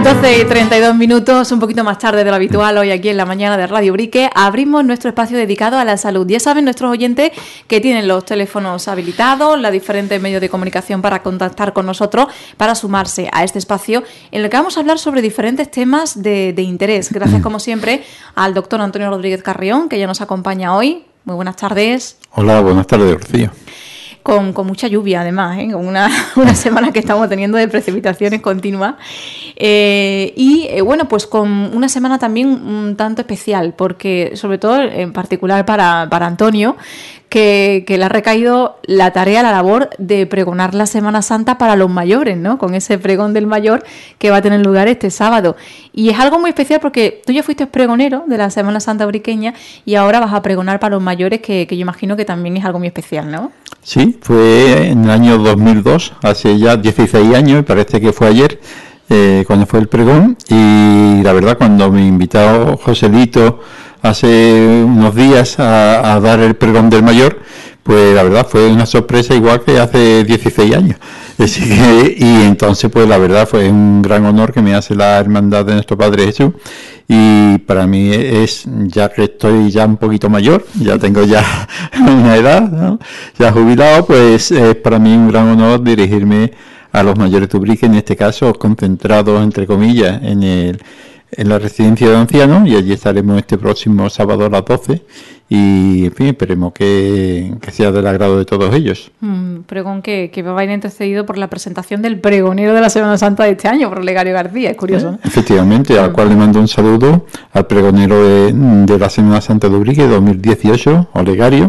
12:32, un poquito más tarde de lo habitual, hoy aquí en la mañana de Radio Brique, abrimos nuestro espacio dedicado a la salud. Ya saben nuestros oyentes que tienen los teléfonos habilitados, los diferentes medios de comunicación para contactar con nosotros, para sumarse a este espacio en el que vamos a hablar sobre diferentes temas de interés. Gracias, como siempre, al doctor Antonio Rodríguez Carrión, que ya nos acompaña hoy. Muy buenas tardes. Hola, buenas tardes, Rocío. Con mucha lluvia, además, con una semana que estamos teniendo de precipitaciones continuas. Bueno, pues con una semana también un tanto especial, porque sobre todo, en particular para Antonio, que le ha recaído la tarea, la labor de pregonar la Semana Santa para los mayores, ¿no? Con ese pregón del mayor que va a tener lugar este sábado. Y es algo muy especial porque tú ya fuiste pregonero de la Semana Santa briqueña y ahora vas a pregonar para los mayores, que yo imagino que también es algo muy especial, ¿no? Sí, fue en el año 2002, hace ya 16 años, y parece que fue ayer, cuando fue el pregón. Y la verdad, cuando me invitó Joselito hace unos días a dar el pregón del mayor, pues la verdad fue una sorpresa igual que hace 16 años. Así que, y entonces pues la verdad fue un gran honor que me hace la Hermandad de Nuestro Padre Jesús, y para mí es, ya que estoy ya un poquito mayor, ya tengo ya una edad, ¿no?, ya jubilado, pues es para mí un gran honor dirigirme a los mayores de Ubrique, en este caso concentrados entre comillas en la residencia de ancianos, y allí estaremos este próximo sábado a las 12, y en fin, esperemos que sea del agrado de todos ellos. Pregón que va a ir antecedido por la presentación del pregonero de la Semana Santa de este año, por Olegario García, es curioso, ¿no? Efectivamente, al cual le mando un saludo al pregonero de la Semana Santa de Ubrique 2018, Olegario,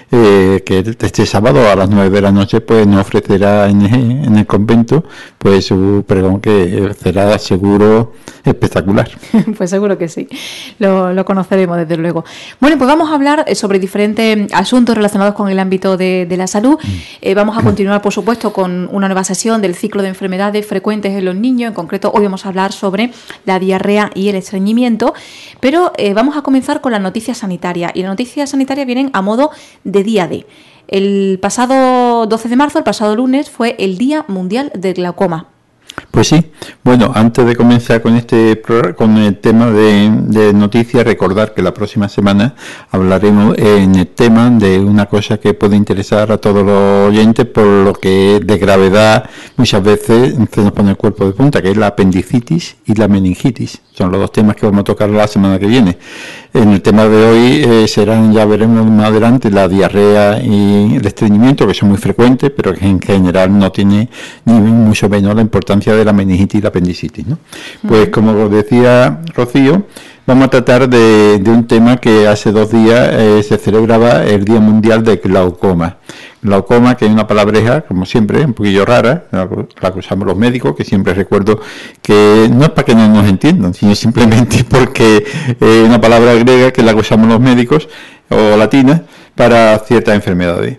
que este sábado a las 9 de la noche pues nos ofrecerá en el convento pues su pregón, que será seguro espectacular. Pues seguro que sí, lo conoceremos desde luego. Bueno, pues vamos a hablar sobre diferentes asuntos relacionados con el ámbito de la salud. Vamos a continuar, por supuesto, con una nueva sesión del ciclo de enfermedades frecuentes en los niños. En concreto, hoy vamos a hablar sobre la diarrea y el estreñimiento, pero vamos a comenzar con las noticias sanitarias, y las noticias sanitarias vienen a modo de día D. El pasado 12 de marzo, el pasado lunes, fue el Día Mundial del Glaucoma. Pues sí, bueno, antes de comenzar con con el tema de noticias, recordar que la próxima semana hablaremos en el tema de una cosa que puede interesar a todos los oyentes, por lo que es de gravedad, muchas veces se nos pone el cuerpo de punta, que es la apendicitis y la meningitis. Son los dos temas que vamos a tocar la semana que viene. En el tema de hoy serán, ya veremos más adelante, la diarrea y el estreñimiento, que son muy frecuentes, pero que en general no tiene ni mucho menos la importancia de la meningitis y la apendicitis, ¿no? Pues como decía Rocío, vamos a tratar de un tema que hace 2 días se celebraba el Día Mundial del Glaucoma. Glaucoma, que es una palabreja, como siempre, un poquillo rara, la que usamos los médicos, que siempre recuerdo que no es para que no nos entiendan, sino simplemente porque es una palabra griega que la usamos los médicos, o latina, para ciertas enfermedades.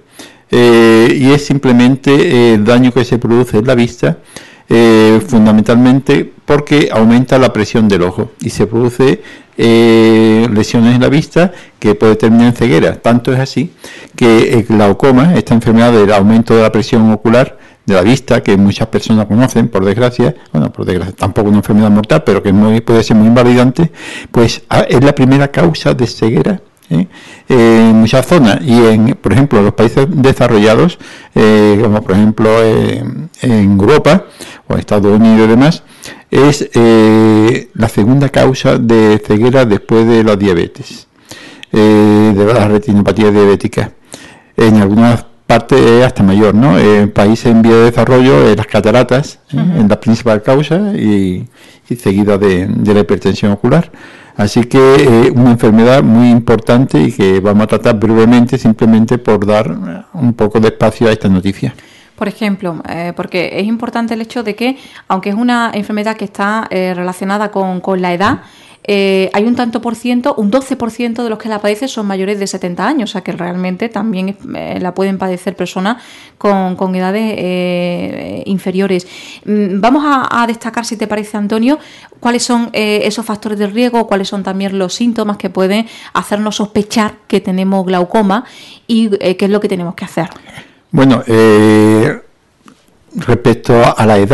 Y es simplemente el daño que se produce en la vista, fundamentalmente porque aumenta la presión del ojo y se produce lesiones en la vista que puede terminar en ceguera. Tanto es así que el glaucoma, esta enfermedad del aumento de la presión ocular de la vista, que muchas personas conocen, por desgracia, tampoco una enfermedad mortal, pero que puede ser muy invalidante, pues es la primera causa de ceguera en muchas zonas, y por ejemplo en los países desarrollados, como por ejemplo en Europa o Estados Unidos y demás, es la segunda causa de ceguera después de la diabetes, de la retinopatía diabética. En algunas partes es hasta mayor, ¿no? En países en vía de desarrollo, las cataratas, es la principal causa, y seguida de la hipertensión ocular. Así que una enfermedad muy importante, y que vamos a tratar brevemente, simplemente por dar un poco de espacio a esta noticia. Por ejemplo, porque es importante el hecho de que, aunque es una enfermedad que está relacionada con la edad, hay un 12% de los que la padecen son mayores de 70 años, o sea que realmente también la pueden padecer personas con edades inferiores. Vamos a destacar, si te parece, Antonio, cuáles son esos factores de riesgo, cuáles son también los síntomas que pueden hacernos sospechar que tenemos glaucoma y qué es lo que tenemos que hacer. Bueno, respecto a la edad,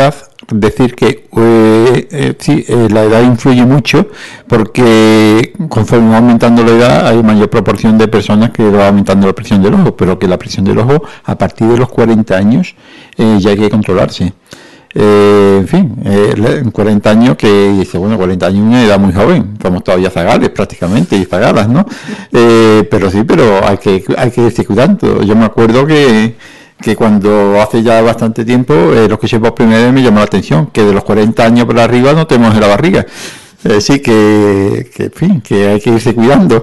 decir que sí, la edad influye mucho, porque conforme va aumentando la edad hay mayor proporción de personas que va aumentando la presión del ojo, pero que la presión del ojo a partir de los 40 años ya hay que controlarse. En fin, en 40 años, que dice, bueno, 40 años es una edad muy joven, somos todavía zagales prácticamente, y zagalas, ¿no? Pero sí, pero hay que irse cuidando. Yo me acuerdo que cuando hace ya bastante tiempo, los que por primera vez me llamó la atención, que de los 40 años para arriba no tenemos en la barriga. Sí, en fin, que hay que irse cuidando.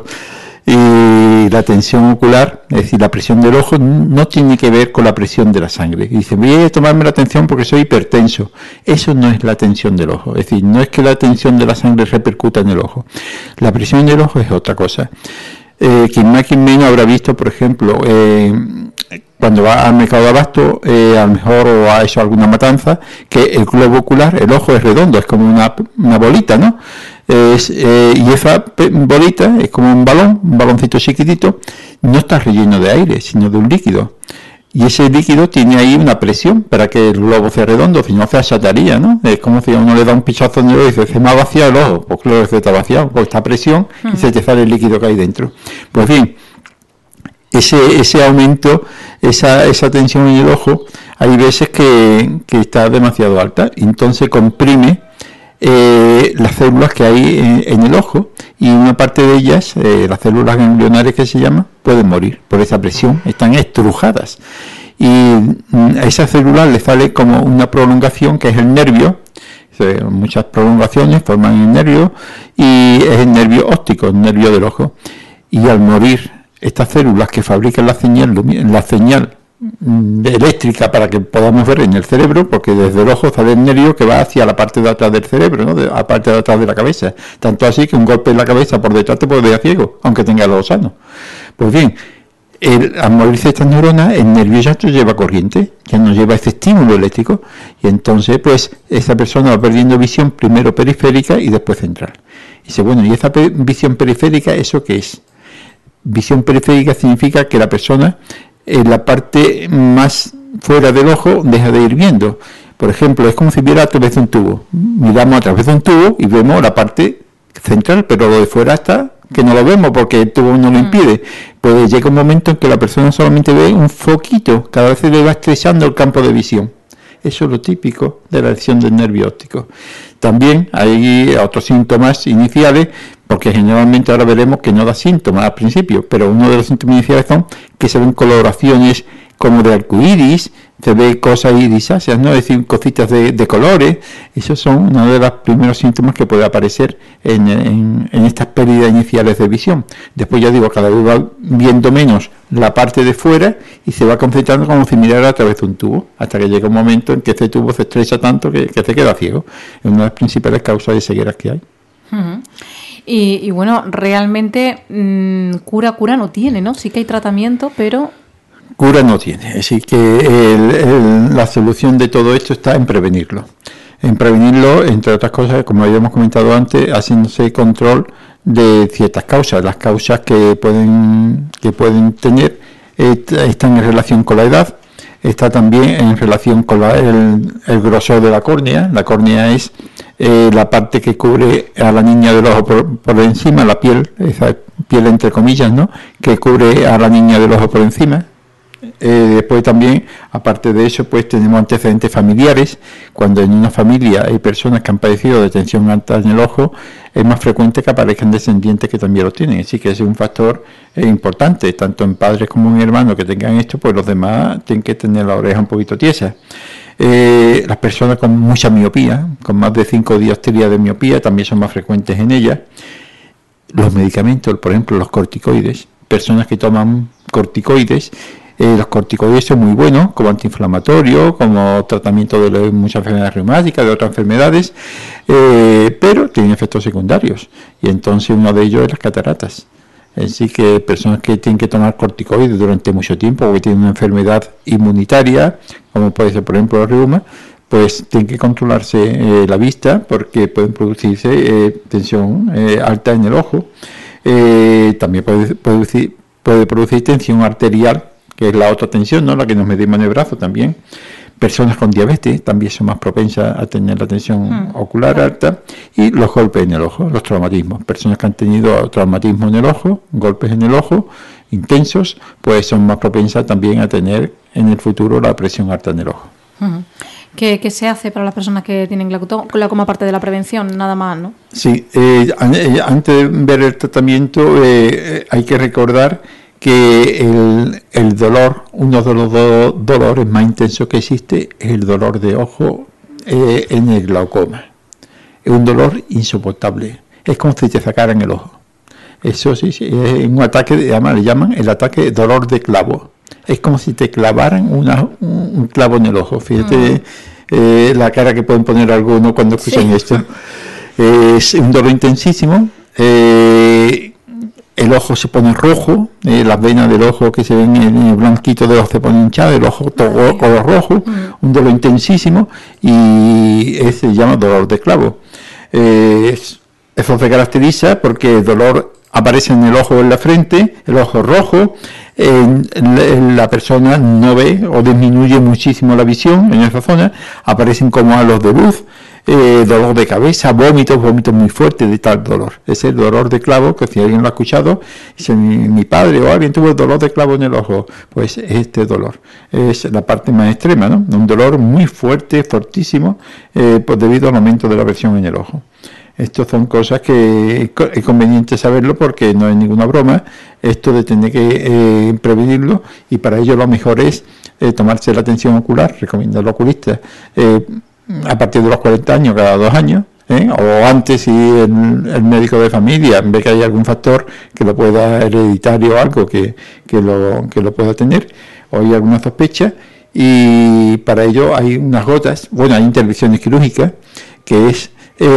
Y la tensión ocular, es decir, la presión del ojo, no tiene que ver con la presión de la sangre. Y dicen, voy a tomarme la tensión porque soy hipertenso. Eso no es la tensión del ojo. Es decir, no es que la tensión de la sangre repercuta en el ojo. La presión del ojo es otra cosa. Quien más, quien menos habrá visto, por ejemplo, cuando va al mercado de abasto, a lo mejor o ha hecho alguna matanza, que el globo ocular, el ojo es redondo, es como una bolita, ¿no? Y esa bolita es como un baloncito chiquitito, no está relleno de aire, sino de un líquido. Y ese líquido tiene ahí una presión para que el globo sea redondo, si no se achataría, ¿no? Es como si a uno le da un pichazo en el ojo y dice, se me ha vaciado el ojo, pues claro, se está vaciado, por esta presión y se te sale el líquido que hay dentro. Pues bien, ese aumento, esa tensión en el ojo, hay veces que está demasiado alta, entonces comprime las células que hay en el ojo, y una parte de ellas, las células ganglionares que se llaman, pueden morir por esa presión, están estrujadas, y a esas células les sale como una prolongación que es el nervio. Muchas prolongaciones forman el nervio, y es el nervio óptico, el nervio del ojo, y al morir estas células que fabrican la señal eléctrica para que podamos ver en el cerebro, porque desde el ojo sale el nervio que va hacia la parte de atrás del cerebro, ¿no? La parte de atrás de la cabeza, tanto así que un golpe en la cabeza por detrás te puede dejar ciego, aunque tenga los sanos. Pues bien, al morirse estas neuronas, el nervio ya no lleva corriente, ya no lleva ese estímulo eléctrico, y entonces pues esa persona va perdiendo visión, primero periférica y después central. Y dice, bueno, ¿y esa visión periférica, eso qué es? Visión periférica significa que la persona, en la parte más fuera del ojo, deja de ir viendo. Por ejemplo, es como si viera a través de un tubo. Miramos a través de un tubo y vemos la parte central, pero lo de fuera está que no lo vemos porque el tubo no lo impide. Pues llega un momento en que la persona solamente ve un foquito, cada vez se le va estrechando el campo de visión. Eso es lo típico de la lesión del nervio óptico. También hay otros síntomas iniciales, porque generalmente ahora veremos que no da síntomas al principio, pero uno de los síntomas iniciales son que se ven coloraciones como de arcoíris, se ve cosas irisáceas, ¿no? Es decir, cositas de colores. Esos son uno de los primeros síntomas que puede aparecer en estas pérdidas iniciales de visión. Después, ya digo, cada vez va viendo menos la parte de fuera y se va concentrando como si mirara a través de un tubo, hasta que llega un momento en que ese tubo se estrecha tanto que se queda ciego. Es una de las principales causas de cegueras que hay. Uh-huh. Y bueno, realmente cura no tiene, ¿no? Sí que hay tratamiento, pero... Cura no tiene, es decir, que la solución de todo esto está en prevenirlo. En prevenirlo, entre otras cosas, como habíamos comentado antes, haciéndose control de ciertas causas. Las causas que pueden tener están en relación con la edad, está también en relación con el grosor de la córnea. La córnea es la parte que cubre a la niña del ojo por encima, la piel, esa piel entre comillas, ¿no?, que cubre a la niña del ojo por encima. Después también, aparte de eso, pues tenemos antecedentes familiares. Cuando en una familia hay personas que han padecido de tensión alta en el ojo, es más frecuente que aparezcan descendientes que también lo tienen. Así que es un factor importante, tanto en padres como en hermanos que tengan esto, pues los demás tienen que tener la oreja un poquito tiesa. Las personas con mucha miopía, con más de 5 dioptrías de miopía, también son más frecuentes en ellas. Los medicamentos, por ejemplo, los corticoides, personas que toman corticoides, los corticoides son muy buenos como antiinflamatorio, como tratamiento de muchas enfermedades reumáticas, de otras enfermedades, pero tienen efectos secundarios, y entonces uno de ellos es las cataratas. Así que personas que tienen que tomar corticoides durante mucho tiempo o que tienen una enfermedad inmunitaria, como puede ser por ejemplo el reuma, pues tienen que controlarse la vista, porque pueden producirse tensión alta en el ojo. También puede producir tensión arterial, que es la otra tensión, ¿no?, la que nos medimos en el brazo también. Personas con diabetes también son más propensas a tener la tensión ocular alta. Y los golpes en el ojo, los traumatismos. Personas que han tenido traumatismo en el ojo, golpes en el ojo intensos, pues son más propensas también a tener en el futuro la presión alta en el ojo. ¿Qué se hace para las personas que tienen glaucoma aparte de la prevención? Nada más, ¿no? Sí, antes de ver el tratamiento hay que recordar que el dolor, uno de los dolores más intensos que existe, es el dolor de ojo en el glaucoma. Es un dolor insoportable. Es como si te sacaran el ojo. Eso sí, es un ataque, además le llaman el ataque de dolor de clavo. Es como si te clavaran un clavo en el ojo. Fíjate la cara que pueden poner algunos cuando escuchan esto. Es un dolor intensísimo. El ojo se pone rojo, las venas del ojo que se ven en el blanquito del ojo se ponen hinchadas, el ojo todo color rojo, un dolor intensísimo, y se llama dolor de clavo. Eso se caracteriza porque el dolor aparece en el ojo en la frente, el ojo rojo, la persona no ve o disminuye muchísimo la visión en esa zona, aparecen como halos de luz, dolor de cabeza, vómitos muy fuertes de tal dolor. Es el dolor de clavo, que si alguien lo ha escuchado, dice mi padre o alguien tuvo el dolor de clavo en el ojo, pues este dolor es la parte más extrema, ¿no? Un dolor muy fuerte, fortísimo, pues debido al aumento de la presión en el ojo. Estas son cosas que es conveniente saberlo porque no es ninguna broma esto de tener que prevenirlo, y para ello lo mejor es tomarse la tensión ocular, recomienda el oculista, a partir de los 40 años, cada 2 años, o antes si el médico de familia ve que hay algún factor que lo pueda hereditario o algo que lo pueda tener, o hay alguna sospecha, y para ello hay unas gotas, hay intervenciones quirúrgicas, que es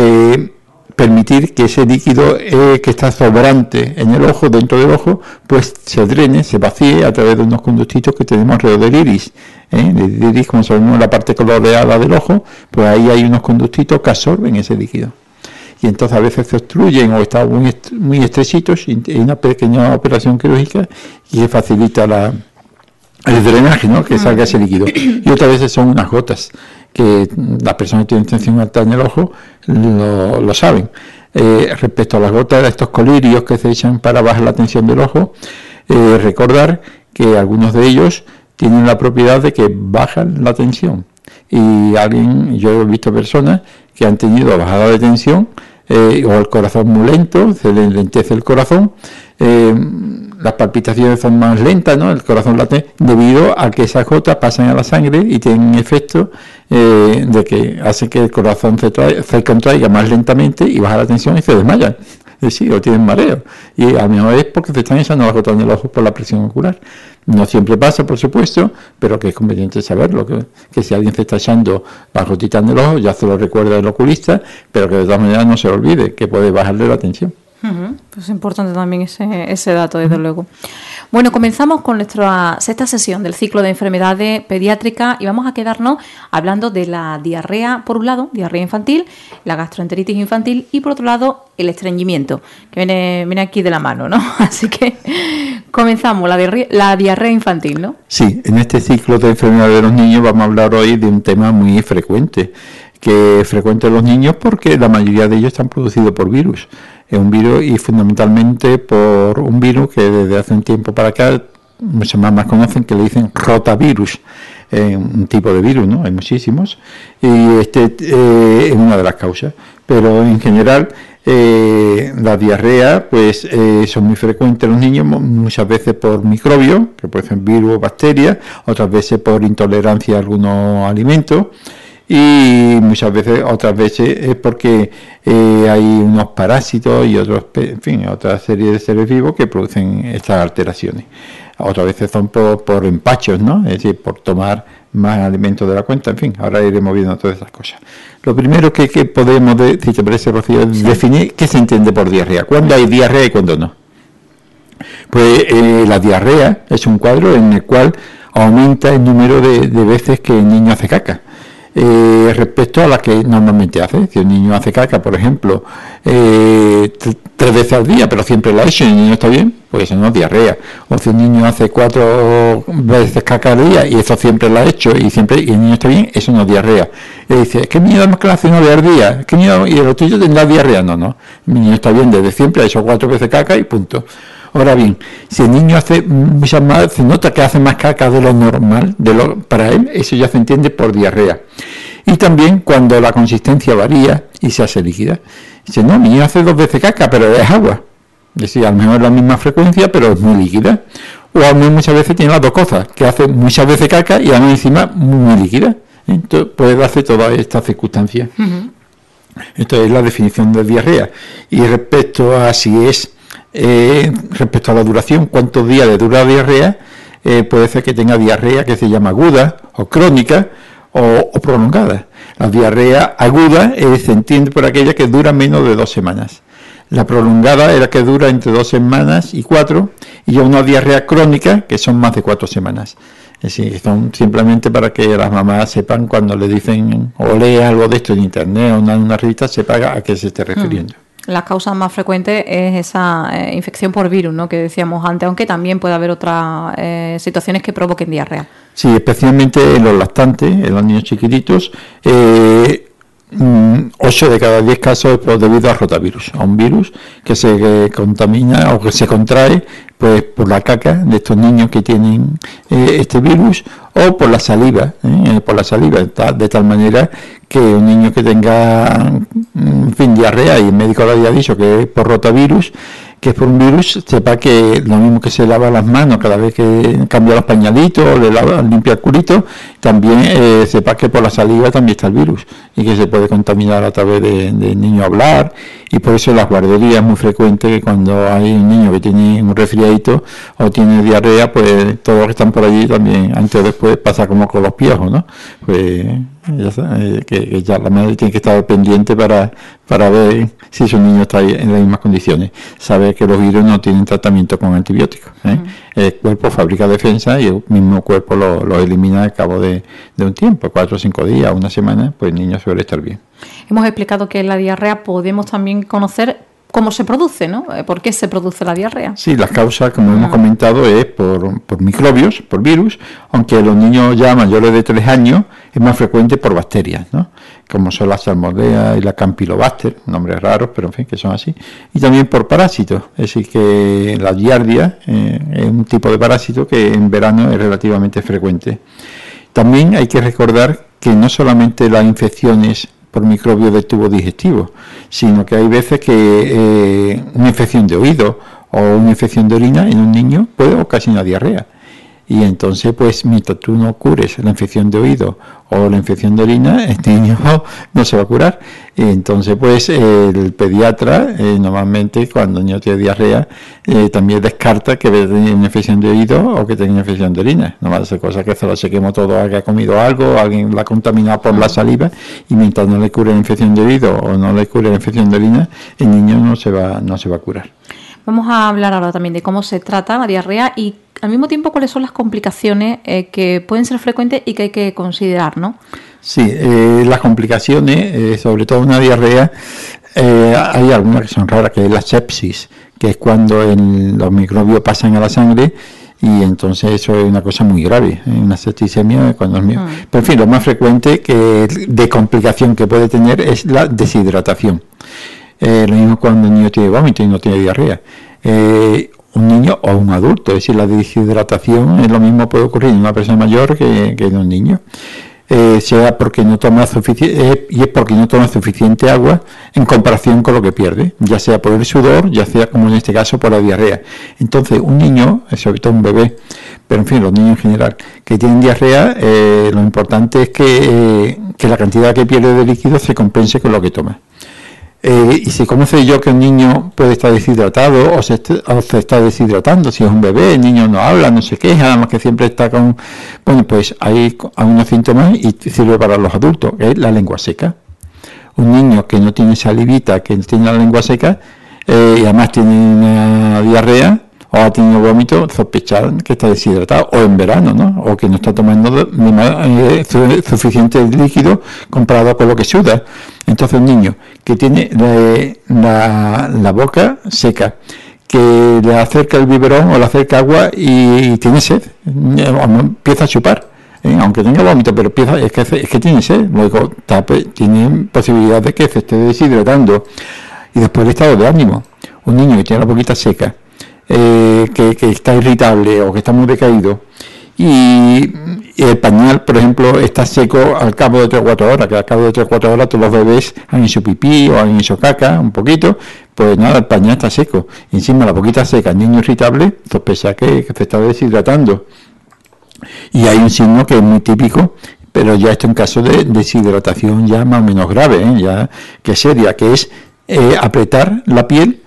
permitir que ese líquido que está sobrante en el ojo, dentro del ojo, pues se drene, se vacíe a través de unos conductitos que tenemos alrededor del iris. El iris, como sabemos, la parte coloreada del ojo, pues ahí hay unos conductitos que absorben ese líquido. Y entonces a veces se obstruyen o están muy estrechitos, y hay una pequeña operación quirúrgica y se facilita el drenaje, ¿no? Que salga ese líquido. Y otras veces son unas gotas, que las personas que tienen tensión alta en el ojo lo saben. Respecto a las gotas de estos colirios que se echan para bajar la tensión del ojo, recordar que algunos de ellos tienen la propiedad de que bajan la tensión. Y yo he visto personas que han tenido bajada de tensión, o el corazón muy lento, se le enlentece el corazón, las palpitaciones son más lentas, ¿no? El corazón late debido a que esas gotas pasan a la sangre y tienen efecto de que hace que el corazón se contraiga más lentamente y baja la tensión y se desmayan. Es decir, o tienen mareo. Y a lo mejor es porque se están echando las gotas en el ojo por la presión ocular. No siempre pasa, por supuesto, pero que es conveniente saberlo, que si alguien se está echando las gotitas en el ojo, ya se lo recuerda el oculista, pero que de todas maneras no se olvide, que puede bajarle la tensión. Pues es importante también ese dato, desde luego. Bueno, comenzamos con nuestra sexta sesión del ciclo de enfermedades pediátricas y vamos a quedarnos hablando de la diarrea, por un lado, diarrea infantil, la gastroenteritis infantil y por otro lado, el estreñimiento, que viene aquí de la mano, ¿no? Así que comenzamos, la diarrea infantil, ¿no? Sí, en este ciclo de enfermedades de los niños vamos a hablar hoy de un tema muy frecuente, que es frecuente en los niños porque la mayoría de ellos están producidos por virus. Es un virus y fundamentalmente por un virus que desde hace un tiempo para acá muchas más conocen, que le dicen rotavirus, un tipo de virus, ¿no? Hay muchísimos, y este es una de las causas, pero en general la diarrea pues son muy frecuentes en los niños, muchas veces por microbios, que pueden ser virus o bacterias, otras veces por intolerancia a algunos alimentos, y otras veces es porque hay unos parásitos y otra serie de seres vivos que producen estas alteraciones. Otras veces son por empachos, ¿no? Es decir, por tomar más alimentos de la cuenta. En fin, ahora iremos viendo todas esas cosas. Lo primero que podemos, si te parece, Rocío, es definir qué se entiende por diarrea. ¿Cuándo hay diarrea y cuándo no? Pues la diarrea es un cuadro en el cual aumenta el número de veces que el niño hace caca. respecto a la que normalmente hace. Si un niño hace caca, por ejemplo, 3 veces al día, pero siempre la ha hecho y el niño está bien, pues eso no es diarrea. O si un niño hace 4 veces caca al día y eso siempre la ha hecho y el niño está bien, eso no es diarrea. Y dice, es que mi niño además que la hace 9 al día, es que y el tuyo tendrá diarrea. No, mi niño está bien desde siempre, ha hecho 4 veces caca y punto. Ahora bien, si el niño hace muchas más, se nota que hace más caca de lo normal, para él, eso ya se entiende por diarrea. Y también cuando la consistencia varía y se hace líquida. Dice, no, mi niño hace 2 veces caca, pero es agua. Es decir, a lo mejor es la misma frecuencia, pero es muy líquida. O a lo mejor muchas veces tiene las dos cosas, que hace muchas veces caca y además encima muy líquida. Entonces puede darse todas estas circunstancias. Uh-huh. Esto es la definición de diarrea. Y respecto a si es... respecto a la duración, cuántos días le dura la diarrea, puede ser que tenga diarrea que se llama aguda o crónica o prolongada. La diarrea aguda se entiende por aquella que dura menos de 2 semanas. La prolongada es la que dura entre 2 semanas y 4, y ya una diarrea crónica que son más de 4 semanas. Es decir, son simplemente para que las mamás sepan cuando le dicen o lea algo de esto en internet o en una revista, sepa a qué se esté refiriendo. La causa más frecuente es esa infección por virus, ¿no?, que decíamos antes, aunque también puede haber otras situaciones que provoquen diarrea. Sí, especialmente en los lactantes, en los niños chiquititos, 8 de cada 10 casos es debido a rotavirus, a un virus que se contamina o que se contrae pues por la caca de estos niños que tienen este virus, o por la saliva, de tal manera que un niño que tenga diarrea y el médico le haya dicho que es por rotavirus, que es por un virus, sepa que lo mismo que se lava las manos cada vez que cambia los pañalitos o limpia el culito, también sepa que por la saliva también está el virus y que se puede contaminar a través de niño hablar. Y por eso en las guarderías es muy frecuente que cuando hay un niño que tiene un resfriadito o tiene diarrea, pues todos los que están por allí también, antes o después, pasa como con los piojos, ¿no? Pues ya sabe, que ya la madre tiene que estar pendiente para ver si su niño está en las mismas condiciones. Sabe que los virus no tienen tratamiento con antibióticos. El cuerpo fabrica defensa y el mismo cuerpo lo elimina al cabo de un tiempo, 4 o 5 días, una semana, pues el niño suele estar bien. Hemos explicado que la diarrea podemos también conocer cómo se produce, ¿no? ¿Por qué se produce la diarrea? Sí, las causas, como hemos comentado, es por microbios, por virus, aunque los niños ya mayores de 3 años es más frecuente por bacterias, ¿no?, como son la salmonella y la campylobacter, nombres raros, pero en fin, que son así, y también por parásitos, es decir, que la giardia es un tipo de parásito que en verano es relativamente frecuente. También hay que recordar que no solamente las infecciones por microbios del tubo digestivo, sino que hay veces que una infección de oído o una infección de orina en un niño puede ocasionar diarrea. Y entonces, pues, mientras tú no cures la infección de oído o la infección de orina, este niño no se va a curar. Y entonces, pues, el pediatra, normalmente, cuando el niño tiene diarrea, también descarta que tenga una infección de oído o que tenga una infección de orina. No va a ser cosa que se lo chequemos todo, alguien ha comido algo, alguien la ha contaminado por la saliva, y mientras no le cure la infección de oído o no le cure la infección de orina, el niño no se va a curar. Vamos a hablar ahora también de cómo se trata la diarrea y al mismo tiempo cuáles son las complicaciones que pueden ser frecuentes y que hay que considerar, ¿no? Sí, las complicaciones, sobre todo una diarrea, hay algunas que son raras, que es la sepsis, que es cuando los microbios pasan a la sangre, y entonces eso es una cosa muy grave, una septicemia cuando es mío. Pero en fin, lo más frecuente de complicación que puede tener es la deshidratación. Lo mismo cuando el niño tiene vómito y no tiene diarrea. Un niño o un adulto, es decir, la deshidratación es lo mismo, puede ocurrir en una persona mayor que en un niño. Sea porque no toma suficiente, y es porque no toma suficiente agua en comparación con lo que pierde, ya sea por el sudor, ya sea como en este caso por la diarrea. Entonces un niño, sobre todo un bebé, pero en fin, los niños en general que tienen diarrea, lo importante es que la cantidad que pierde de líquido se compense con lo que toma. Y si conoce yo que un niño puede estar deshidratado o se está deshidratando, si es un bebé, el niño no habla, no se queja, además que siempre está con... Bueno, pues hay algunos síntomas y sirve para los adultos, que es la lengua seca. Un niño que no tiene salivita, que no tiene la lengua seca, y además tiene una diarrea o ha tenido vómito, sospechar que está deshidratado, o en verano, ¿no? O que no está tomando suficiente líquido comparado con lo que suda. Entonces un niño que tiene la boca seca, que le acerca el biberón o le acerca agua y tiene sed, empieza a chupar, aunque tenga vómito, pero es que tiene sed, luego tiene posibilidad de que se esté deshidratando. Y después el estado de ánimo, un niño que tiene la boquita seca, que está irritable o que está muy decaído, y el pañal, por ejemplo, está seco al cabo de 3 o 4 horas, que al cabo de 3 o 4 horas todos los bebés han hecho pipí o han hecho caca un poquito, pues nada, el pañal está seco, y encima la boquita seca, el niño irritable, sospecha que se está deshidratando. Y hay un signo que es muy típico, pero ya esto en caso de deshidratación ya más o menos grave, ya que es seria, que es apretar la piel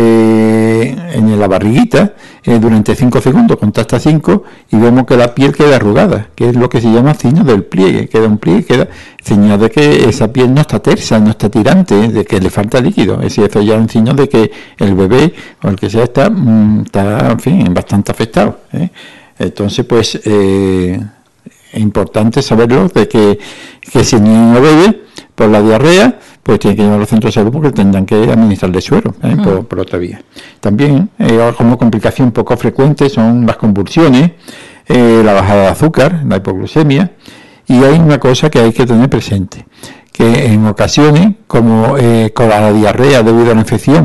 en la barriguita durante 5 segundos, conta hasta 5 y vemos que la piel queda arrugada, que es lo que se llama signo del pliegue, queda un pliegue, queda señal de que esa piel no está tersa, no está tirante, de que le falta líquido. Es decir, eso ya es un signo de que el bebé o el que sea está en fin, bastante afectado, Entonces, pues es importante saberlo, de que si el niño bebe por la diarrea, pues tiene que llevar al centro de salud porque tendrán que administrarle suero por otra vía. También, como complicación poco frecuente, son las convulsiones, la bajada de azúcar, la hipoglucemia, y hay una cosa que hay que tener presente, que en ocasiones, como con la diarrea debido a la infección,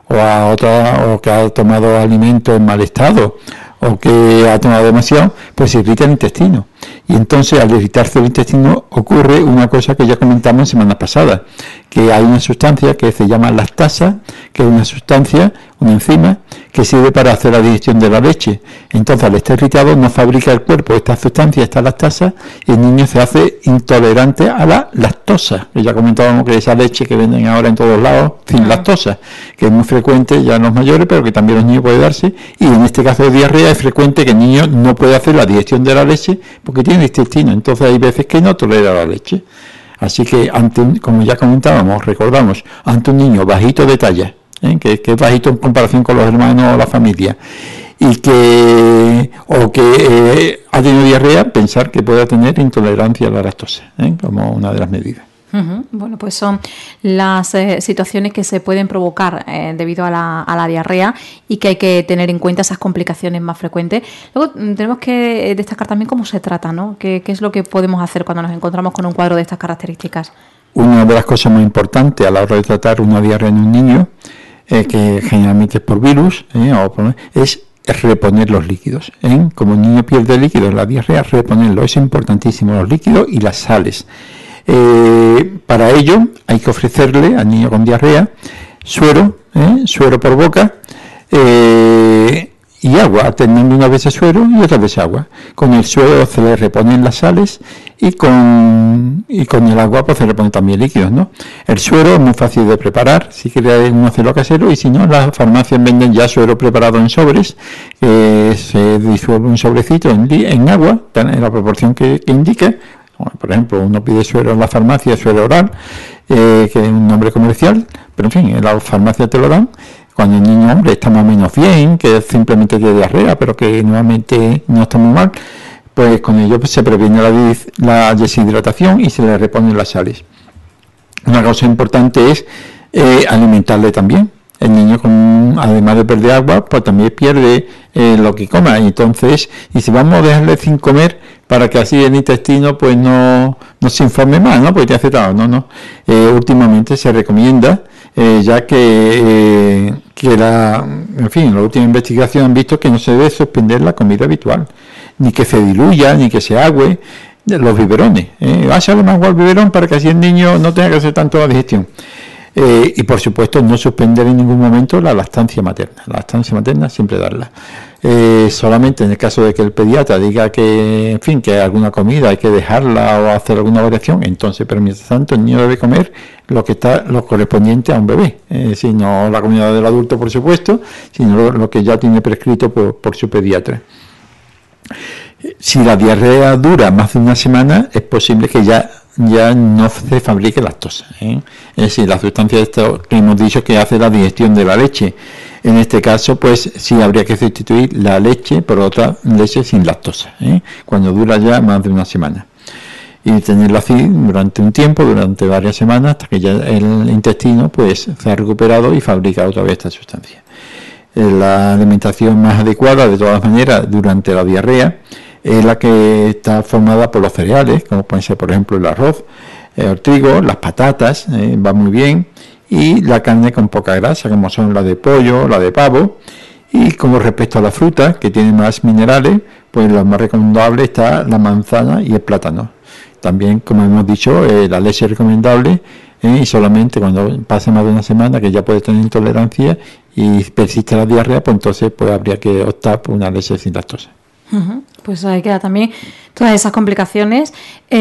o que ha tomado alimentos en mal estado, o que ha tomado demasiado, pues se irrita el intestino. Y entonces, al irritarse el intestino, ocurre una cosa que ya comentamos en semanas pasadas, que hay una sustancia que se llama lactasa, que es una sustancia, una enzima, que sirve para hacer la digestión de la leche. Entonces, al estar irritado, no fabrica el cuerpo esta sustancia, esta lactasa, y el niño se hace intolerante a la lactosa, que ya comentábamos que esa leche que venden ahora en todos lados, sin lactosa, que es muy frecuente ya en los mayores, pero que también los niños pueden darse, y en este caso de diarrea es frecuente que el niño no puede hacer la digestión de la leche porque tiene intestino, entonces hay veces que no tolera la leche. Así que, como ya comentábamos, recordamos, ante un niño bajito de talla, que es bajito en comparación con los hermanos o la familia, y que ha tenido diarrea, pensar que pueda tener intolerancia a la lactosa, como una de las medidas. Bueno, pues son las situaciones que se pueden provocar debido a la diarrea y que hay que tener en cuenta esas complicaciones más frecuentes. Luego tenemos que destacar también cómo se trata, ¿no? ¿Qué es lo que podemos hacer cuando nos encontramos con un cuadro de estas características? Una de las cosas muy importantes a la hora de tratar una diarrea en un niño, que generalmente es por virus, es reponer los líquidos. Como el niño pierde líquidos en la diarrea, reponerlo. Es importantísimo, los líquidos y las sales. Para ello hay que ofrecerle al niño con diarrea suero por boca y agua, alternando una vez suero y otra vez agua. Con el suero se le reponen las sales y con el agua pues se le ponen también líquidos, ¿no? El suero es muy fácil de preparar, si quiere uno hacerlo casero, y si no, las farmacias venden ya suero preparado en sobres, se disuelve un sobrecito en agua, en la proporción que indique. Por ejemplo, uno pide suero en la farmacia, suero oral, que es un nombre comercial, pero en fin, en la farmacia te lo dan. Cuando el niño, está más o menos bien, que simplemente tiene diarrea, pero que nuevamente no está muy mal, pues con ello se previene la deshidratación y se le reponen las sales. Una cosa importante es alimentarle también. El niño, además de perder agua, pues también pierde lo que coma. Y entonces, si vamos a dejarle sin comer para que así el intestino pues no se informe más, ¿no? Porque te hace tal, no. Últimamente se recomienda, ya que las últimas investigaciones han visto que no se debe suspender la comida habitual, ni que se diluya, ni que se agüe los biberones. Háchale más agua al biberón para que así el niño no tenga que hacer tanto la digestión. Y por supuesto no suspender en ningún momento la lactancia materna. La lactancia materna siempre darla. Solamente en el caso de que el pediatra diga que, que alguna comida hay que dejarla o hacer alguna variación, entonces, pero mientras tanto el niño debe comer lo correspondiente a un bebé. Si no la comida del adulto, por supuesto, sino lo que ya tiene prescrito por su pediatra. Si la diarrea dura más de una semana, es posible que ya no se fabrique lactosa. Es decir, la sustancia que hemos dicho que hace la digestión de la leche. En este caso, pues sí habría que sustituir la leche por otra leche sin lactosa, cuando dura ya más de una semana. Y tenerlo así durante un tiempo, durante varias semanas, hasta que ya el intestino pues se ha recuperado y fabrica otra vez esta sustancia. La alimentación más adecuada, de todas maneras, durante la diarrea, es la que está formada por los cereales, como pueden ser, por ejemplo, el arroz, el trigo, las patatas, va muy bien, y la carne con poca grasa, como son la de pollo, la de pavo. Y como respecto a la fruta, que tiene más minerales, pues lo más recomendable está la manzana y el plátano. También, como hemos dicho, la leche es recomendable, y solamente cuando pasa más de una semana que ya puede tener intolerancia y persiste la diarrea, pues entonces pues habría que optar por una leche sin lactosa. Pues ahí queda también todas esas complicaciones,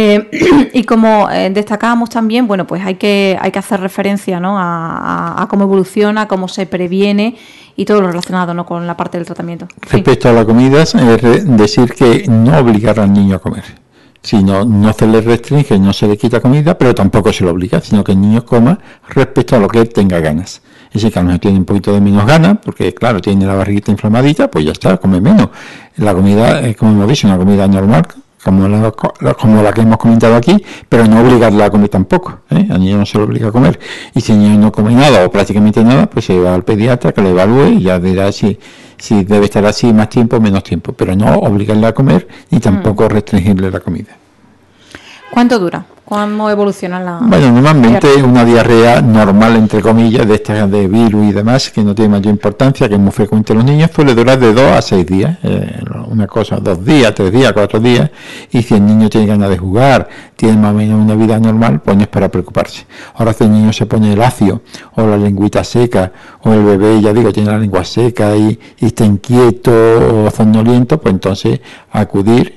y como destacábamos también, bueno, pues hay que hacer referencia, ¿no?, a cómo evoluciona, cómo se previene y todo lo relacionado, ¿no?, con la parte del tratamiento. Respecto a la comida, es decir que no obligar al niño a comer, sino no se le restringe, no se le quita comida, pero tampoco se lo obliga, sino que el niño coma respecto a lo que él tenga ganas. Y si que a lo mejor tiene un poquito de menos ganas, porque claro, tiene la barriguita inflamadita, pues ya está, come menos. La comida es, como hemos dicho, una comida normal, como la que hemos comentado aquí, pero no obligarla a comer tampoco, Al niño no se lo obliga a comer. Y si el niño no come nada o prácticamente nada, pues se va al pediatra que lo evalúe y ya dirá si debe estar así más tiempo o menos tiempo, pero no obligarle a comer ni tampoco restringirle la comida. ¿Cuánto dura? ¿Cómo evoluciona la...? Bueno, normalmente una diarrea normal, entre comillas, de estas de virus y demás, que no tiene mayor importancia, que es muy frecuente en los niños, suele durar de 2 a 6 días. Una cosa, 2 días, 3 días, 4 días. Y si el niño tiene ganas de jugar, tiene más o menos una vida normal, pues no es para preocuparse. Ahora, si el niño se pone lacio, o la lengüita seca, o el bebé, ya digo, tiene la lengua seca y está inquieto o somnoliento, pues entonces acudir,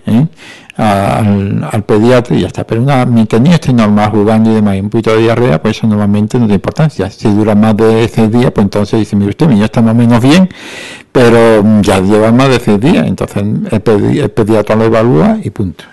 al pediatra y ya está. Pero mientras el niño esté normal jugando y demás y un poquito de diarrea, pues eso normalmente no tiene importancia. Si dura más de 6 días, pues entonces dice, mire usted, mi niño está más o menos bien, pero ya lleva más de 6 días, entonces el pediatra lo evalúa y punto,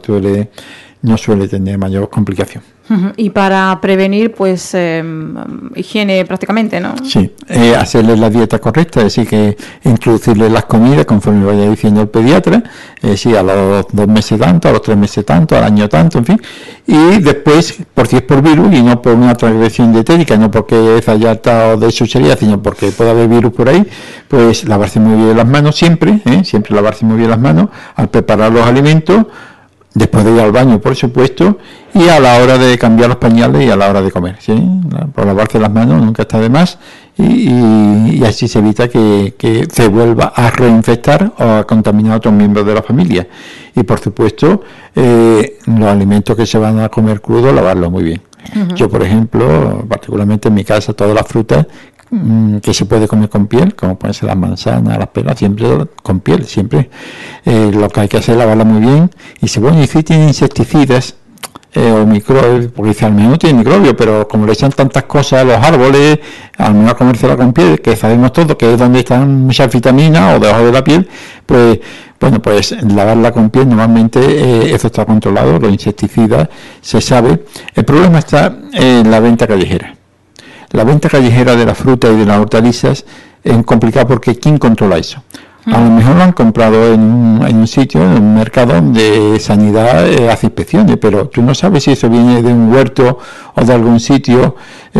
no suele tener mayor complicación. Y para prevenir, pues, higiene prácticamente, ¿no? Sí, hacerle la dieta correcta, es decir, que introducirle las comidas conforme vaya diciendo el pediatra, es decir, a los 2 meses tanto, a los 3 meses tanto, al año tanto, en fin. Y después, por si es por virus y no por una transgresión dietética, no porque es allata o de chuchería, sino porque puede haber virus por ahí, pues lavarse muy bien las manos siempre, siempre lavarse muy bien las manos al preparar los alimentos, después de ir al baño, por supuesto, y a la hora de cambiar los pañales y a la hora de comer, ¿sí? Por lavarse las manos nunca está de más y así se evita que se vuelva a reinfectar o a contaminar a otros miembros de la familia. Y por supuesto, los alimentos que se van a comer crudos, lavarlos muy bien. Yo, por ejemplo, particularmente en mi casa, todas las frutas que se puede comer con piel, como pueden ser las manzanas, las peras, siempre con piel, siempre. Lo que hay que hacer es lavarla muy bien. Y si tiene insecticidas o microbios, porque dice, al menos no tiene microbios, pero como le echan tantas cosas a los árboles, al menos comérsela con piel, que sabemos todos que es donde están muchas vitaminas o debajo de la piel, pues bueno, pues lavarla con piel, normalmente eso está controlado, los insecticidas se sabe. El problema está en la venta callejera. La venta callejera de la fruta y de las hortalizas es complicada porque ¿quién controla eso? A lo mejor lo han comprado en un sitio, en un mercado de sanidad, hace inspecciones, pero tú no sabes si eso viene de un huerto o de algún sitio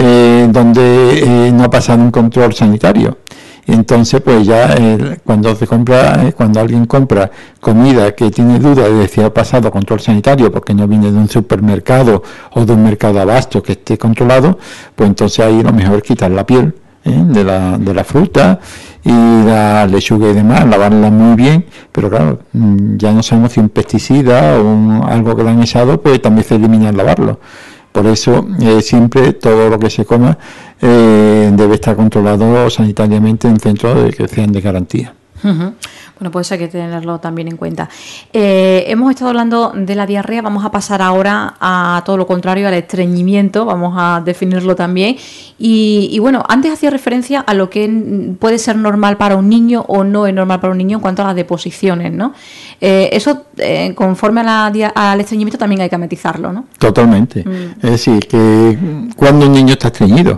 donde no ha pasado un control sanitario. Entonces, pues ya cuando alguien compra comida que tiene duda de si ha pasado control sanitario porque no viene de un supermercado o de un mercado abasto que esté controlado, pues entonces ahí lo mejor es quitar la piel de la fruta y la lechuga y demás, lavarla muy bien, pero claro, ya no sabemos si un pesticida o algo que le han echado, pues también se elimina al lavarlo. Por eso siempre todo lo que se coma debe estar controlado sanitariamente en centros que sean de garantía. Bueno, pues hay que tenerlo también en cuenta. Hemos estado hablando de la diarrea, vamos a pasar ahora a todo lo contrario, al estreñimiento, vamos a definirlo también. Y bueno, antes hacía referencia a lo que puede ser normal para un niño o no es normal para un niño en cuanto a las deposiciones, ¿no? Eso, conforme al estreñimiento, también hay que matizarlo, ¿no? Totalmente. Es decir, que cuando un niño está estreñido,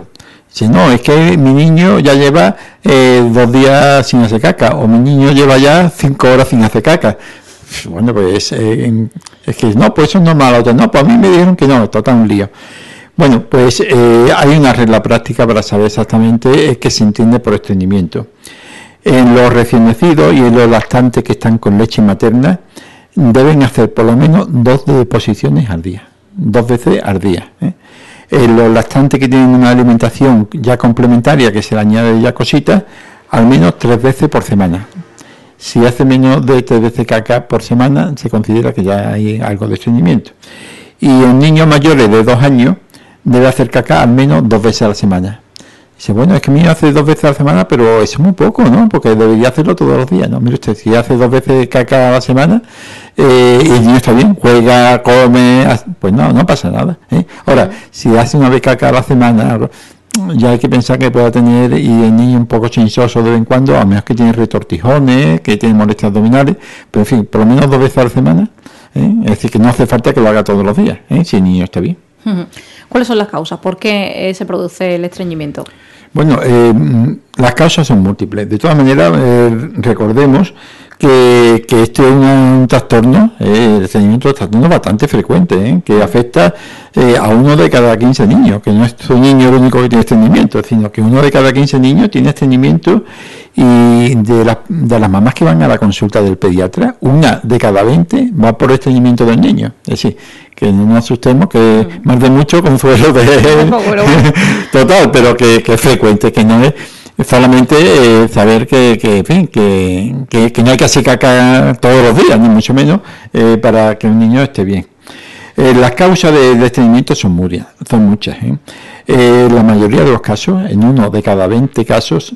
Si no, es que mi niño ya lleva 2 días sin hacer caca, o mi niño lleva ya 5 horas sin hacer caca. Bueno, pues es que no, pues eso es normal. No, pues a mí me dijeron que no, total un lío. Bueno, pues hay una regla práctica para saber exactamente qué se entiende por estreñimiento. En los recién nacidos y en los lactantes que están con leche materna, deben hacer por lo menos 2 deposiciones al día, 2 veces al día. Los lactantes que tienen una alimentación ya complementaria, que se le añade ya cositas, al menos 3 veces por semana. Si hace menos de 3 veces caca por semana, se considera que ya hay algo de estreñimiento. Y en niños mayores de 2 años, debe hacer caca al menos 2 veces a la semana. Dice, bueno, es que mi niño hace 2 veces a la semana, pero eso es muy poco, ¿no? Porque debería hacerlo todos los días, ¿no? Mire usted, si hace 2 veces caca a la semana, y el niño está bien, juega, come, pues no pasa nada. Ahora, si hace 1 vez caca a la semana, ya hay que pensar que pueda tener, y el niño un poco chinchoso de vez en cuando, a menos que tiene retortijones, que tiene molestias abdominales, pero en fin, por lo menos 2 veces a la semana, es decir, que no hace falta que lo haga todos los días, si el niño está bien. ¿Cuáles son las causas? ¿Por qué se produce el estreñimiento? Bueno, las causas son múltiples. De todas maneras, recordemos que este es un trastorno, el estreñimiento es un trastorno bastante frecuente, que afecta a 1 de cada 15 niños, que no es su niño el único que tiene estreñimiento, sino que 1 de cada 15 niños tiene estreñimiento, y de las mamás que van a la consulta del pediatra, 1 de cada 20 va por estreñimiento del niño. Es decir, que no nos asustemos, que más de mucho consuelo de total, pero que es frecuente, que no es solamente saber que no hay que hacer caca todos los días, ni mucho menos, para que un niño esté bien. Las causas de estreñimiento son muchas. La mayoría de los casos, en 1 de cada 20 casos,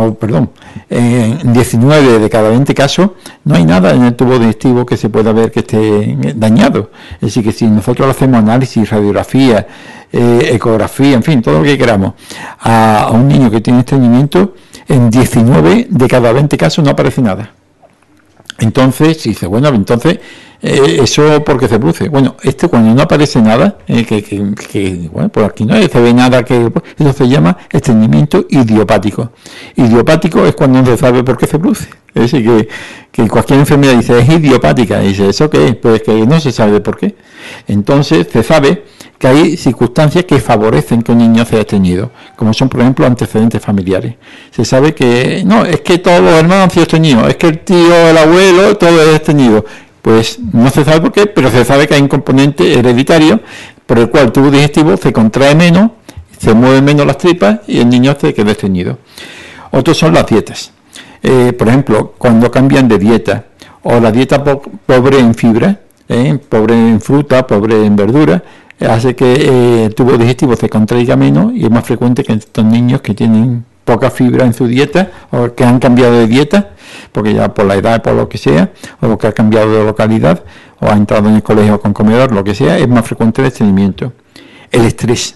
en 19 de cada 20 casos, no hay nada en el tubo digestivo que se pueda ver que esté dañado. Es decir, que si nosotros hacemos análisis, radiografía, ecografía, en fin, todo lo que queramos, a un niño que tiene estreñimiento, en 19 de cada 20 casos no aparece nada. Entonces, si dice, bueno, entonces, eso porque se produce. Bueno, cuando no aparece nada, bueno, por aquí no se ve nada, eso se llama estreñimiento idiopático. Idiopático es cuando no se sabe por qué se produce. Es decir, que cualquier enfermedad dice, es idiopática, y dice, ¿eso qué es? Pues que no se sabe por qué. Entonces, se sabe que hay circunstancias que favorecen que un niño sea estreñido, como son, por ejemplo, antecedentes familiares. Se sabe que, no, es que todos los hermanos han sido estreñidos, es que el tío, el abuelo, todo es estreñido. Pues no se sabe por qué, pero se sabe que hay un componente hereditario por el cual el tubo digestivo se contrae menos, se mueven menos las tripas y el niño se queda estreñido. Otros son las dietas. Por ejemplo, cuando cambian de dieta, o la dieta pobre en fibra, pobre en fruta, pobre en verdura, hace que el tubo digestivo se contraiga menos, y es más frecuente que estos niños que tienen poca fibra en su dieta, o que han cambiado de dieta, porque ya por la edad, por lo que sea, o que ha cambiado de localidad, o ha entrado en el colegio con comedor, lo que sea, es más frecuente el estreñimiento. El estrés,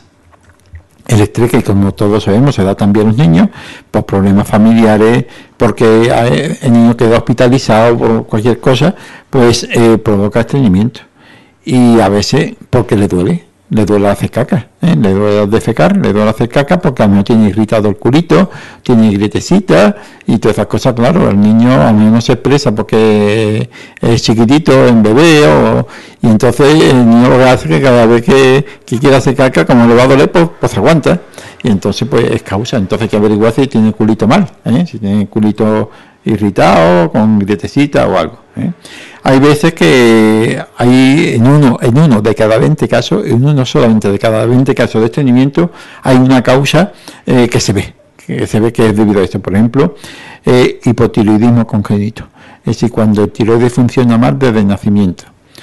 que como todos sabemos se da también a los niños, por problemas familiares, porque el niño queda hospitalizado por cualquier cosa, pues provoca estreñimiento. Y a veces porque le duele hacer caca, le duele defecar, le duele hacer caca porque a lo mejor tiene irritado el culito, tiene grietecita y todas esas cosas. Claro, el niño a lo mejor no se expresa porque es chiquitito, en bebé, y entonces el niño lo que hace es que cada vez que quiere hacer caca, como le va a doler, pues se aguanta, y entonces pues es causa. Entonces hay que averiguar si tiene el culito mal, si tiene el culito irritado, con grietecita o algo. Hay veces que hay en uno de cada 20 casos, en uno solamente de cada 20 casos de estreñimiento, hay una causa que se ve que es debido a esto. Por ejemplo, hipotiroidismo congénito. Es decir, cuando el tiroides funciona mal desde el nacimiento.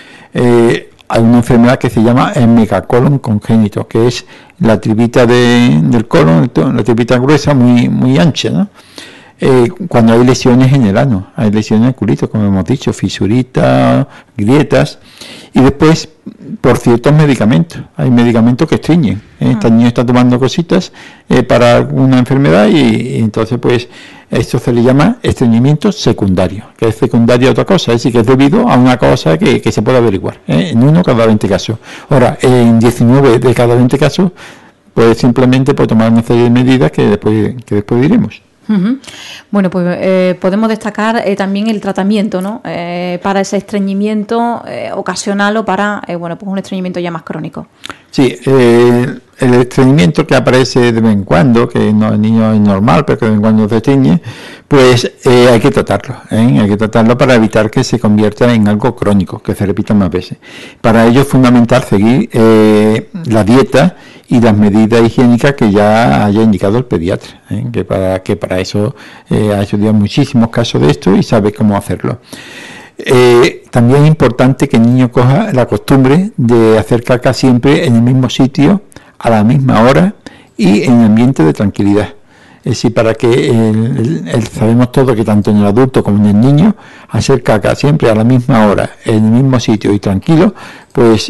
Hay una enfermedad que se llama el megacolon congénito, que es la tripita del colon, la tripita gruesa muy ancha, ¿no? Cuando hay lesiones en el ano, hay lesiones en el culito, como hemos dicho, fisuritas, grietas, y después por ciertos medicamentos, hay medicamentos que estreñen, este niño está tomando cositas para una enfermedad, y entonces pues esto se le llama estreñimiento secundario, que es secundario a otra cosa, es decir, que es debido a una cosa que se puede averiguar, en 1 cada 20 casos. Ahora, en 19 de cada 20 casos pues simplemente pues tomar una serie de medidas que después diremos. Uh-huh. Bueno, pues podemos destacar también el tratamiento, ¿no? Para ese estreñimiento ocasional o para pues un estreñimiento ya más crónico. Sí, el estreñimiento que aparece de vez en cuando, que no, el niño es normal, pero que de vez en cuando se estreñe, pues hay que tratarlo, hay que tratarlo para evitar que se convierta en algo crónico, que se repita más veces. Para ello es fundamental seguir la dieta y las medidas higiénicas que ya haya indicado el pediatra, que para eso ha estudiado muchísimos casos de esto y sabe cómo hacerlo. También es importante que el niño coja la costumbre de hacer caca siempre en el mismo sitio, a la misma hora y en ambiente de tranquilidad. Es decir, para que sabemos todos que tanto en el adulto como en el niño, hacer caca siempre a la misma hora, en el mismo sitio y tranquilo, pues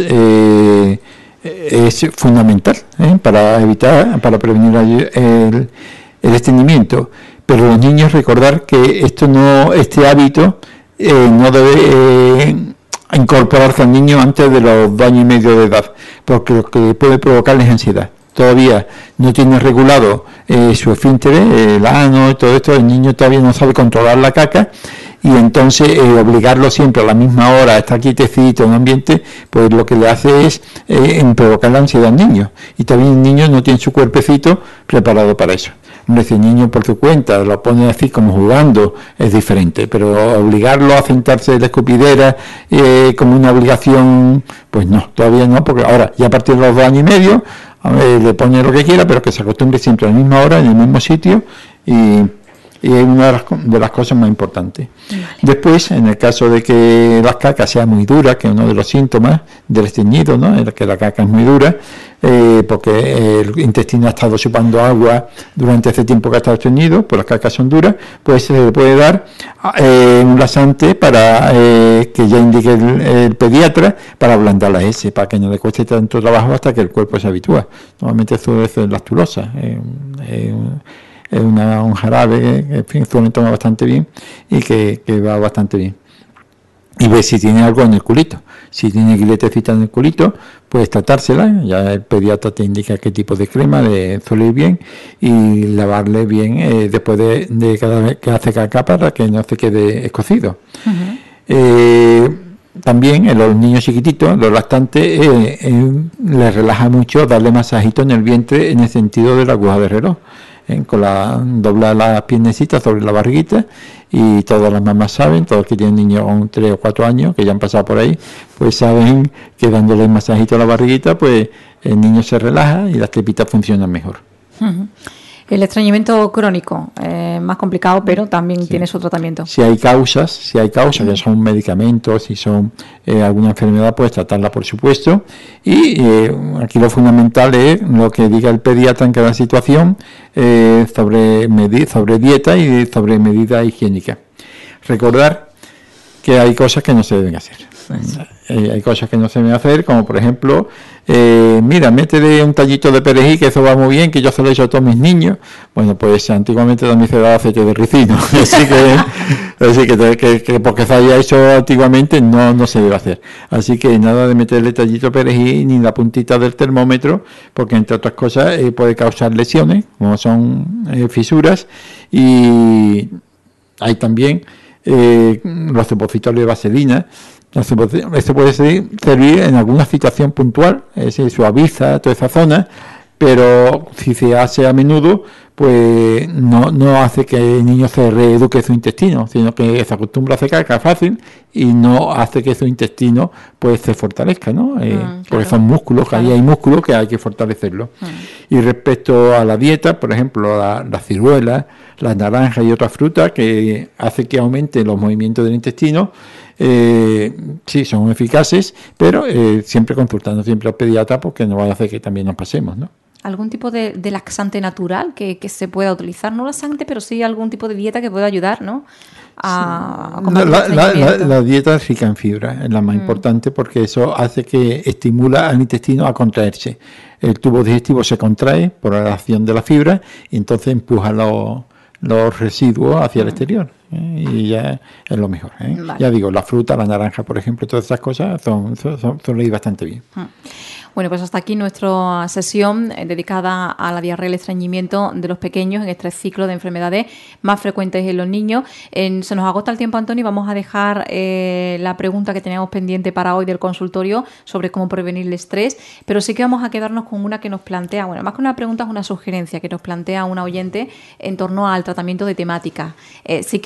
es fundamental para prevenir el estreñimiento. Pero los niños recordar que este hábito no debe incorporarse al niño antes de los 2 años y medio de edad, porque lo que puede provocarles ansiedad. Todavía no tiene regulado su esfínter, el ano y todo esto, el niño todavía no sabe controlar la caca, y entonces obligarlo siempre a la misma hora a estar quietecito en un ambiente, pues lo que le hace es provocar la ansiedad al niño, y también el niño no tiene su cuerpecito preparado para eso. Si el niño por su cuenta lo pone así como jugando, es diferente, pero obligarlo a sentarse en la escupidera como una obligación, pues no, todavía no, porque ahora ya a partir de los 2 años y medio le pone lo que quiera, pero que se acostumbre siempre a la misma hora, en el mismo sitio, y es una de las cosas más importantes. Vale. Después, en el caso de que la caca sea muy dura, que es uno de los síntomas del estreñido, ¿no? Es que la caca es muy dura, porque el intestino ha estado chupando agua durante ese tiempo que ha estado estreñido, pues las cacas son duras, pues se le puede dar un laxante para que ya indique el pediatra, para ablandar la S, para que no le cueste tanto trabajo hasta que el cuerpo se habitúa. Normalmente eso es lactulosa, es un jarabe que en fin, suele tomar bastante bien y que va bastante bien. Y ver si tiene algo en el culito. Si tiene guiletecita en el culito, puedes tratársela. Ya el pediatra te indica qué tipo de crema le suele ir bien, y lavarle bien después de cada vez que hace caca, para que no se quede escocido. Uh-huh. También en los niños chiquititos, los lactantes, les relaja mucho darle masajito en el vientre, en el sentido de la aguja de reloj. Doblar las piernecitas sobre la barriguita, y todas las mamás saben, todos que tienen niños con 3 o 4 años que ya han pasado por ahí, pues saben que dándole un masajito a la barriguita, pues el niño se relaja y las tripitas funcionan mejor. Uh-huh. El estreñimiento crónico, más complicado, pero también tiene su tratamiento. Si hay causas que son medicamentos, si son alguna enfermedad, pues tratarla, por supuesto. Y aquí lo fundamental es lo que diga el pediatra en cada situación sobre dieta y sobre medidas higiénicas. Recordar que hay cosas que no se deben hacer. Hay cosas que no se deben hacer, como por ejemplo, mira, métele un tallito de perejil, que eso va muy bien, que yo se lo he hecho a todos mis niños. Bueno, pues antiguamente también se daba aceite de ricino, así que porque se haya hecho antiguamente no se debe hacer. Así que nada de meterle tallito de perejil ni la puntita del termómetro, porque entre otras cosas puede causar lesiones, como son fisuras, y hay también los supositorios de vaselina. Esto puede servir en alguna situación puntual, es decir, suaviza toda esa zona, pero si se hace a menudo, pues no hace que el niño se reeduque su intestino, sino que se acostumbra a hacer caca fácil y no hace que su intestino pues se fortalezca, ¿no? Porque son músculos, ahí hay músculos que hay que fortalecerlos. Y respecto a la dieta, por ejemplo, las ciruelas, las naranjas y otras frutas, que hace que aumente los movimientos del intestino, sí, son eficaces, pero siempre consultando siempre al pediatra, porque no va a hacer que también nos pasemos, ¿no? ¿Algún tipo de laxante natural que se pueda utilizar? No laxante, pero sí algún tipo de dieta que pueda ayudar, ¿no? A la dieta es rica en fibra, es la más importante, porque eso hace que estimula al intestino a contraerse. El tubo digestivo se contrae por la acción de la fibra y entonces empuja los residuos hacia el exterior, y ya es lo mejor. Vale. Ya digo, la fruta, la naranja, por ejemplo, todas esas cosas son ir bastante bien. Bueno, pues hasta aquí nuestra sesión dedicada a la diarrea y el estreñimiento de los pequeños en este ciclo de enfermedades más frecuentes en los niños. Se nos agota el tiempo, Antonio, y vamos a dejar la pregunta que teníamos pendiente para hoy del consultorio sobre cómo prevenir el estrés, pero sí que vamos a quedarnos con una que nos plantea, bueno, más que una pregunta es una sugerencia que nos plantea una oyente en torno al tratamiento de temáticas. Sí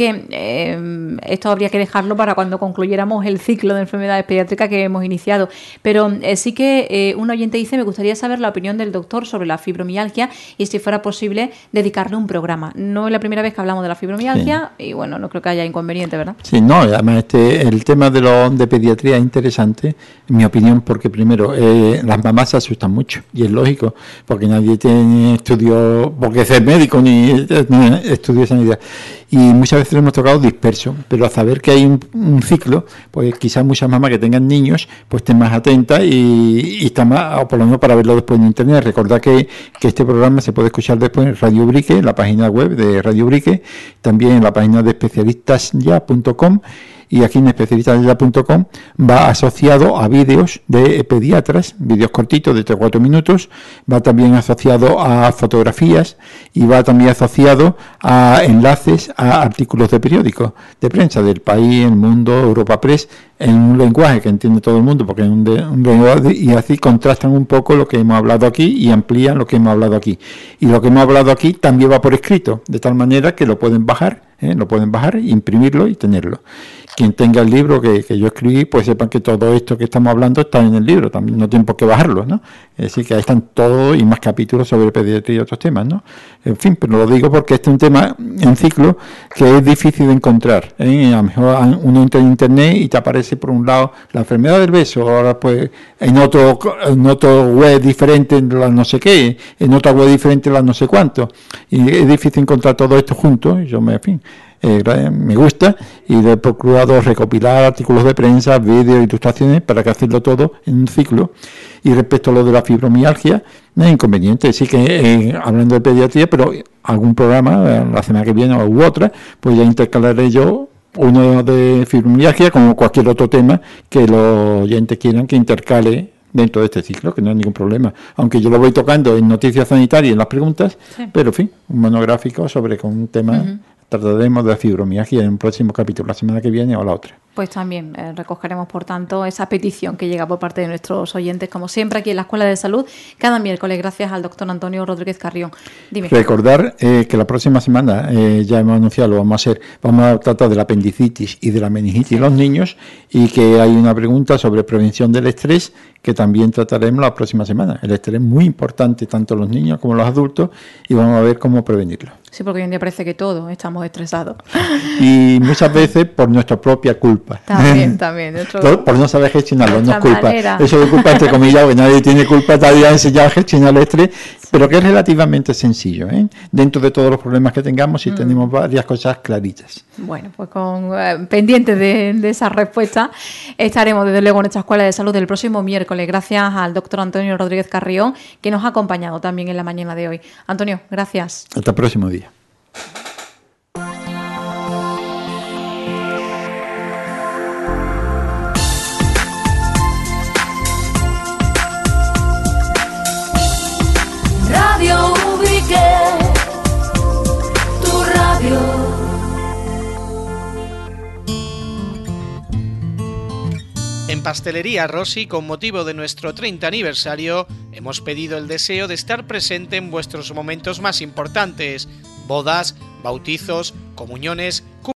que esto habría que dejarlo para cuando concluyéramos el ciclo de enfermedades pediátricas que hemos iniciado, pero sí que un oyente dice: me gustaría saber la opinión del doctor sobre la fibromialgia y si fuera posible dedicarle un programa. No es la primera vez que hablamos de la fibromialgia, sí. Y bueno, no creo que haya inconveniente, ¿verdad? Sí, no, además el tema de pediatría es interesante, en mi opinión, porque primero las mamás se asustan mucho, y es lógico, porque nadie tiene estudios, porque es médico ni estudios de sanidad, y muchas veces lo hemos tocado disperso, pero a saber que hay un ciclo, pues quizás muchas mamás que tengan niños pues estén más atentas y están más, o por lo menos para verlo después en internet. Recordad que este programa se puede escuchar después en Radio Ubrique, en la página web de Radio Ubrique, también en la página de especialistasya.com, y aquí en especialistasya.com va asociado a vídeos de pediatras, vídeos cortitos de 3-4 minutos, va también asociado a fotografías y va también asociado a enlaces a artículos de periódicos, de prensa del país, El Mundo, Europa Press, en un lenguaje que entiende todo el mundo, porque es un lenguaje, y así contrastan un poco lo que hemos hablado aquí y amplían lo que hemos hablado aquí. Y lo que hemos hablado aquí también va por escrito, de tal manera que lo pueden bajar, imprimirlo y tenerlo. Quien tenga el libro que yo escribí, pues sepan que todo esto que estamos hablando está en el libro, también no tienen por qué bajarlo, ¿no? Es decir, que ahí están todos y más capítulos sobre pediatría y otros temas, ¿no? En fin, pero lo digo porque este es un tema en ciclo que es difícil de encontrar, ¿eh? A lo mejor uno entra en internet y te aparece por un lado la enfermedad del beso, ahora pues en otro web diferente la no sé qué, en otra web diferente la no sé cuánto, y es difícil encontrar todo esto junto. Y yo me gusta y he procurado recopilar artículos de prensa, vídeos, ilustraciones para que hacerlo todo en un ciclo. Y respecto a lo de la fibromialgia, no hay inconveniente, sí que hablando de pediatría, pero algún programa la semana que viene u otra, pues ya intercalaré yo uno de fibromialgia como cualquier otro tema que los oyentes quieran que intercale dentro de este ciclo, que no hay ningún problema, aunque yo lo voy tocando en noticias sanitarias y en las preguntas, sí. Pero en fin, un monográfico con un tema. Trataremos de la fibromialgia en un próximo capítulo, la semana que viene o la otra. Pues también recogeremos, por tanto, esa petición que llega por parte de nuestros oyentes, como siempre, aquí en la Escuela de Salud, cada miércoles, gracias al doctor Antonio Rodríguez Carrión. Dime. Recordar que la próxima semana, ya hemos anunciado, vamos a tratar de la apendicitis y de la meningitis en los niños, y que hay una pregunta sobre prevención del estrés, que también trataremos la próxima semana. El estrés es muy importante, tanto en los niños como en los adultos, y vamos a ver cómo prevenirlo. Sí, porque hoy en día parece que todos estamos estresados. Y muchas veces por nuestra propia culpa. También. Por no saber gestionarlo, no es culpa. Eso es culpa entre comillas, que nadie tiene culpa, nadie ha enseñado a gestionar el estrés, pero que es relativamente sencillo, dentro de todos los problemas que tengamos, y tenemos varias cosas claritas. Bueno, pues pendientes de esa respuesta estaremos desde luego en esta Escuela de Salud del próximo miércoles, gracias al doctor Antonio Rodríguez Carrión, que nos ha acompañado también en la mañana de hoy. Antonio, gracias. Hasta el próximo día. Radio Ubrique, tu radio. En Pastelería Rossi, con motivo de nuestro 30 aniversario, hemos pedido el deseo de estar presente en vuestros momentos más importantes: bodas, bautizos, comuniones,